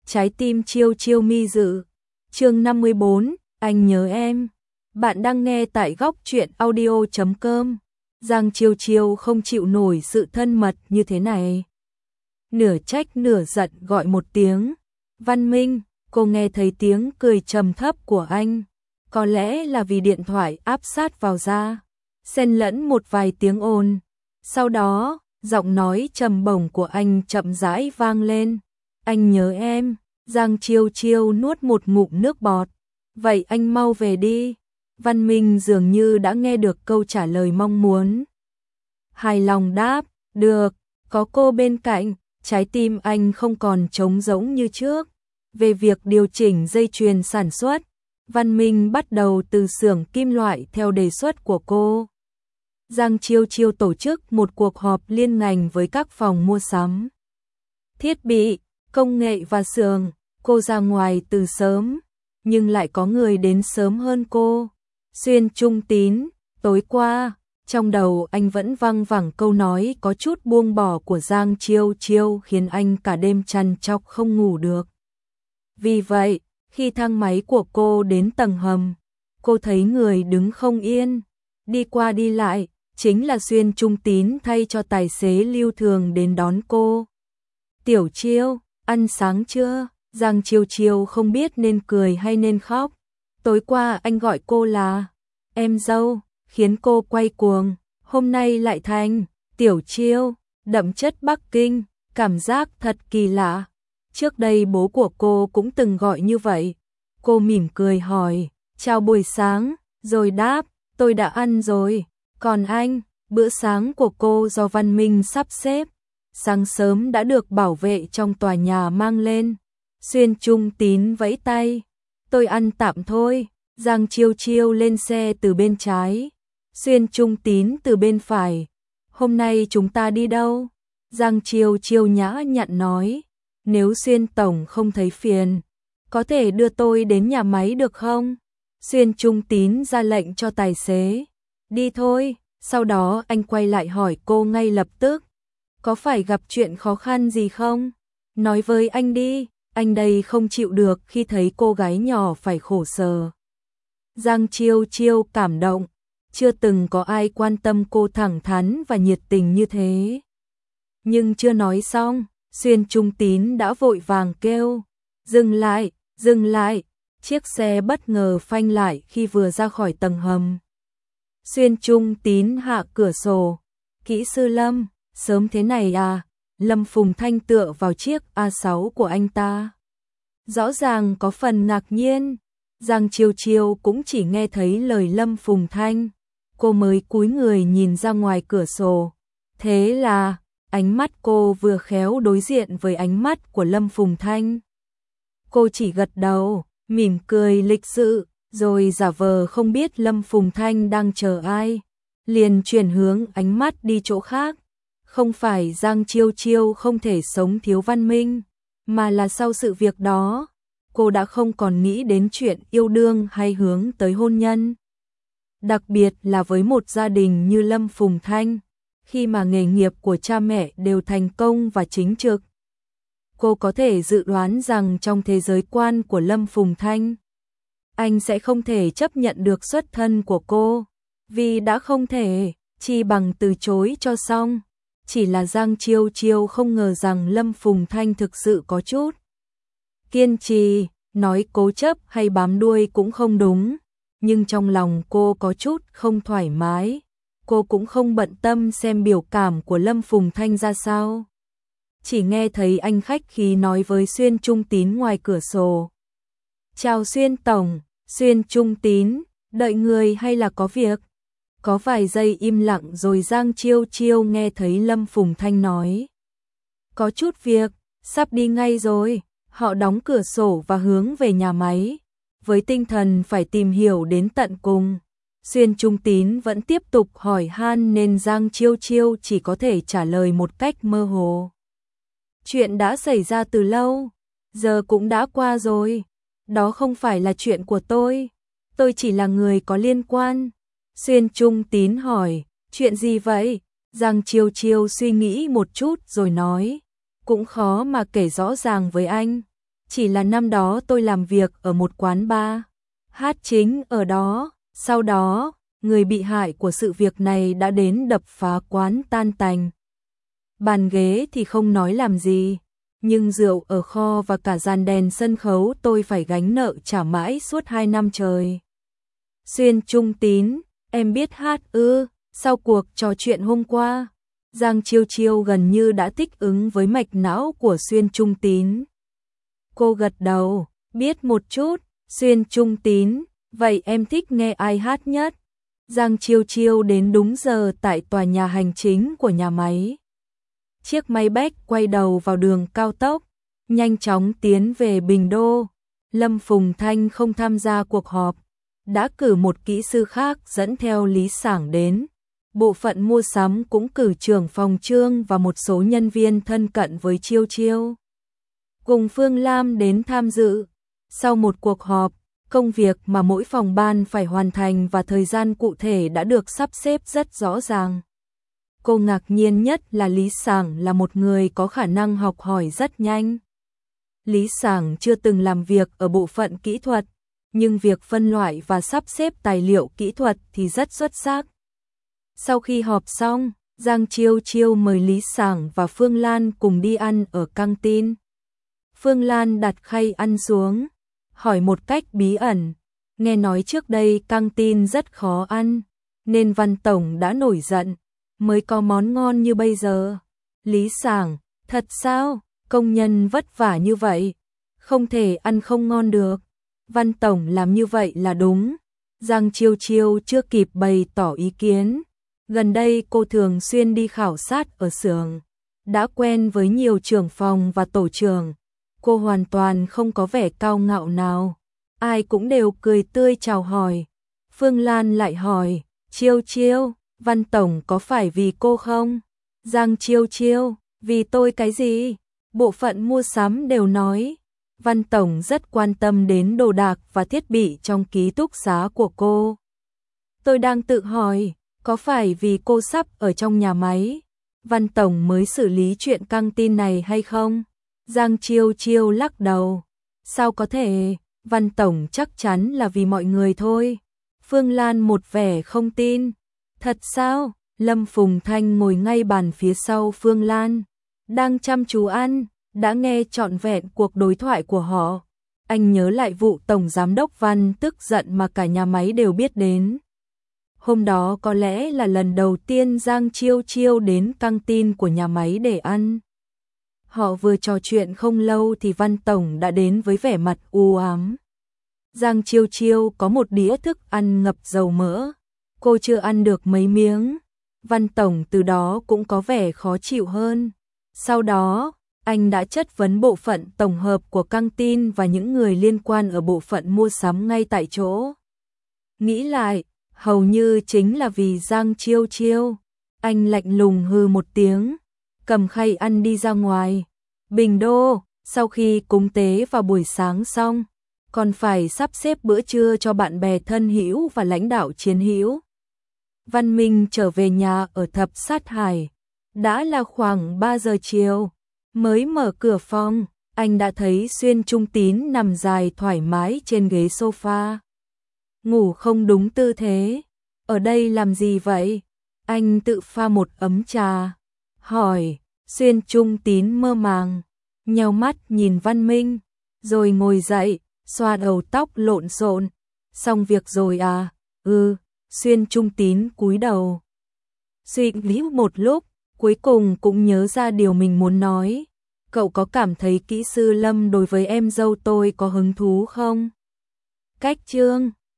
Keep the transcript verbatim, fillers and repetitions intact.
trái tim chiêu chiêu mi dự. Chương năm mươi bốn, anh nhớ em. Bạn đang nghe tại góc truyện audio chấm com. Giang Chiêu Chiêu không chịu nổi sự thân mật như thế này. Nửa trách nửa giận gọi một tiếng. Văn Minh, cô nghe thấy tiếng cười trầm thấp của anh. Có lẽ là vì điện thoại áp sát vào da, xen lẫn một vài tiếng ồn. Sau đó, giọng nói trầm bổng của anh chậm rãi vang lên. Anh nhớ em. Giang Chiêu Chiêu nuốt một ngụm nước bọt. Vậy anh mau về đi. Văn Minh dường như đã nghe được câu trả lời mong muốn. Hài lòng đáp, được, có cô bên cạnh, trái tim anh không còn trống rỗng như trước. Về việc điều chỉnh dây chuyền sản xuất, Văn Minh bắt đầu từ xưởng kim loại theo đề xuất của cô. Giang Chiêu Chiêu tổ chức một cuộc họp liên ngành với các phòng mua sắm, thiết bị, công nghệ và xưởng. Cô ra ngoài từ sớm, nhưng lại có người đến sớm hơn cô. Xuyên Trung Tín, tối qua, trong đầu anh vẫn văng vẳng câu nói có chút buông bỏ của Giang Chiêu Chiêu khiến anh cả đêm trằn trọc không ngủ được. Vì vậy, khi thang máy của cô đến tầng hầm, cô thấy người đứng không yên, đi qua đi lại, chính là Xuyên Trung Tín thay cho tài xế Lưu Thường đến đón cô. Tiểu Chiêu, ăn sáng chưa? Giang Chiêu Chiêu không biết nên cười hay nên khóc. Tối qua anh gọi cô là em dâu, khiến cô quay cuồng. Hôm nay lại thành Tiểu Chiêu, đậm chất Bắc Kinh, cảm giác thật kỳ lạ. Trước đây bố của cô cũng từng gọi như vậy. Cô mỉm cười hỏi, chào buổi sáng, rồi đáp, tôi đã ăn rồi. Còn anh, bữa sáng của cô do Văn Minh sắp xếp. Sáng sớm đã được bảo vệ trong tòa nhà mang lên. Xuyên Trung Tín vẫy tay, tôi ăn tạm thôi. Giang Chiêu Chiêu lên xe từ bên trái, Xuyên Trung Tín từ bên phải. Hôm nay chúng ta đi đâu? Giang Chiêu Chiêu nhã nhặn nói, nếu Xuyên Tổng không thấy phiền, có thể đưa tôi đến nhà máy được không? Xuyên Trung Tín ra lệnh cho tài xế, đi thôi. Sau đó anh quay lại hỏi cô ngay lập tức, có phải gặp chuyện khó khăn gì không? Nói với anh đi. Anh đây không chịu được khi thấy cô gái nhỏ phải khổ sở. Giang Chiêu Chiêu cảm động, chưa từng có ai quan tâm cô thẳng thắn và nhiệt tình như thế. Nhưng chưa nói xong, Xuyên Trung Tín đã vội vàng kêu, dừng lại, dừng lại. Chiếc xe bất ngờ phanh lại khi vừa ra khỏi tầng hầm. Xuyên Trung Tín hạ cửa sổ, kỹ sư Lâm, sớm thế này à? Lâm Phùng Thanh tựa vào chiếc A sáu của anh ta, rõ ràng có phần ngạc nhiên. Giang Chiêu Chiêu cũng chỉ nghe thấy lời Lâm Phùng Thanh, cô mới cúi người nhìn ra ngoài cửa sổ. Thế là, ánh mắt cô vừa khéo đối diện với ánh mắt của Lâm Phùng Thanh. Cô chỉ gật đầu, mỉm cười lịch sự, rồi giả vờ không biết Lâm Phùng Thanh đang chờ ai, liền chuyển hướng ánh mắt đi chỗ khác. Không phải Giang Chiêu Chiêu không thể sống thiếu Văn Minh, mà là sau sự việc đó, cô đã không còn nghĩ đến chuyện yêu đương hay hướng tới hôn nhân. Đặc biệt là với một gia đình như Lâm Phùng Thanh, khi mà nghề nghiệp của cha mẹ đều thành công và chính trực. Cô có thể dự đoán rằng trong thế giới quan của Lâm Phùng Thanh, anh sẽ không thể chấp nhận được xuất thân của cô, vì đã không thể, chi bằng từ chối cho xong. Chỉ là Giang Chiêu Chiêu không ngờ rằng Lâm Phùng Thanh thực sự có chút kiên trì, nói cố chấp hay bám đuôi cũng không đúng, nhưng trong lòng cô có chút không thoải mái. Cô cũng không bận tâm xem biểu cảm của Lâm Phùng Thanh ra sao. Chỉ nghe thấy anh khách khí nói với Xuyên Trung Tín ngoài cửa sổ. Chào Xuyên Tổng, Xuyên Trung Tín, đợi người hay là có việc? Có vài giây im lặng rồi Giang Chiêu Chiêu nghe thấy Lâm Phùng Thanh nói, có chút việc, sắp đi ngay rồi. Họ đóng cửa sổ và hướng về nhà máy, với tinh thần phải tìm hiểu đến tận cùng. Xuyên Trung Tín vẫn tiếp tục hỏi han nên Giang Chiêu Chiêu chỉ có thể trả lời một cách mơ hồ. Chuyện đã xảy ra từ lâu, giờ cũng đã qua rồi. Đó không phải là chuyện của tôi, tôi chỉ là người có liên quan. Xuyên Trung Tín hỏi, chuyện gì vậy? Giang Chiêu Chiêu suy nghĩ một chút rồi nói, cũng khó mà kể rõ ràng với anh. Chỉ là năm đó tôi làm việc ở một quán bar, hát chính ở đó, sau đó, người bị hại của sự việc này đã đến đập phá quán tan tành. Bàn ghế thì không nói làm gì, nhưng rượu ở kho và cả dàn đèn sân khấu tôi phải gánh nợ trả mãi suốt hai năm trời. Xuyên Trung Tín, em biết hát ư? Sau cuộc trò chuyện hôm qua, Giang Chiêu Chiêu gần như đã thích ứng với mạch não của Xuyên Trung Tín. Cô gật đầu, biết một chút. Xuyên Trung Tín, vậy em thích nghe ai hát nhất? Giang Chiêu Chiêu đến đúng giờ tại tòa nhà hành chính của nhà máy. Chiếc máy bách quay đầu vào đường cao tốc, nhanh chóng tiến về Bình Đô. Lâm Phùng Thanh không tham gia cuộc họp, đã cử một kỹ sư khác dẫn theo Lý Sảng đến. Bộ phận mua sắm cũng cử trưởng phòng Trương và một số nhân viên thân cận với Chiêu Chiêu. Cùng Phương Lam đến tham dự. Sau một cuộc họp, công việc mà mỗi phòng ban phải hoàn thành và thời gian cụ thể đã được sắp xếp rất rõ ràng. Cô ngạc nhiên nhất là Lý Sảng là một người có khả năng học hỏi rất nhanh. Lý Sảng chưa từng làm việc ở bộ phận kỹ thuật, nhưng việc phân loại và sắp xếp tài liệu kỹ thuật thì rất xuất sắc. Sau khi họp xong, Giang Chiêu Chiêu mời Lý Sảng và Phương Lan cùng đi ăn ở căng tin. Phương Lan đặt khay ăn xuống, hỏi một cách bí ẩn, nghe nói trước đây căng tin rất khó ăn, nên Văn Tổng đã nổi giận, mới có món ngon như bây giờ. Lý Sảng, thật sao? Công nhân vất vả như vậy, không thể ăn không ngon được. Văn Tổng làm như vậy là đúng. Giang Chiêu Chiêu chưa kịp bày tỏ ý kiến. Gần đây cô thường xuyên đi khảo sát ở xưởng, đã quen với nhiều trưởng phòng và tổ trưởng. Cô hoàn toàn không có vẻ cao ngạo nào, ai cũng đều cười tươi chào hỏi. Phương Lan lại hỏi, Chiêu Chiêu, Văn Tổng có phải vì cô không? Giang Chiêu Chiêu, vì tôi cái gì? Bộ phận mua sắm đều nói, Văn Tổng rất quan tâm đến đồ đạc và thiết bị trong ký túc xá của cô. Tôi đang tự hỏi, có phải vì cô sắp ở trong nhà máy, Văn Tổng mới xử lý chuyện căng tin này hay không? Giang Chiêu Chiêu lắc đầu. Sao có thể, Văn Tổng chắc chắn là vì mọi người thôi. Phương Lan một vẻ không tin. Thật sao? Lâm Phùng Thanh ngồi ngay bàn phía sau Phương Lan, đang chăm chú ăn, đã nghe trọn vẹn cuộc đối thoại của họ. Anh nhớ lại vụ Tổng Giám đốc Văn tức giận mà cả nhà máy đều biết đến. Hôm đó có lẽ là lần đầu tiên Giang Chiêu Chiêu đến căng tin của nhà máy để ăn. Họ vừa trò chuyện không lâu thì Văn Tổng đã đến với vẻ mặt u ám. Giang Chiêu Chiêu có một đĩa thức ăn ngập dầu mỡ. Cô chưa ăn được mấy miếng. Văn Tổng từ đó cũng có vẻ khó chịu hơn. Sau đó, anh đã chất vấn bộ phận tổng hợp của căng tin và những người liên quan ở bộ phận mua sắm ngay tại chỗ. Nghĩ lại, hầu như chính là vì Giang Chiêu Chiêu. Anh lạnh lùng hừ một tiếng, cầm khay ăn đi ra ngoài. Bình Đô, sau khi cúng tế vào buổi sáng xong, còn phải sắp xếp bữa trưa cho bạn bè thân hữu và lãnh đạo chiến hữu. Văn Minh trở về nhà ở Thập Sát Hải. Đã là khoảng ba giờ chiều. Mới mở cửa phòng, anh đã thấy Xuyên Trung Tín nằm dài thoải mái trên ghế sofa. Ngủ không đúng tư thế. Ở đây làm gì vậy? Anh tự pha một ấm trà. Hỏi, Xuyên Trung Tín mơ màng, nheo mắt nhìn Văn Minh, rồi ngồi dậy, xoa đầu tóc lộn xộn. Xong việc rồi à? Ừ. Xuyên Trung Tín cúi đầu. Suy nghĩ một lúc, cuối cùng cũng nhớ ra điều mình muốn nói. Cậu có cảm thấy kỹ sư Lâm đối với em dâu tôi có hứng thú không? Cách Trương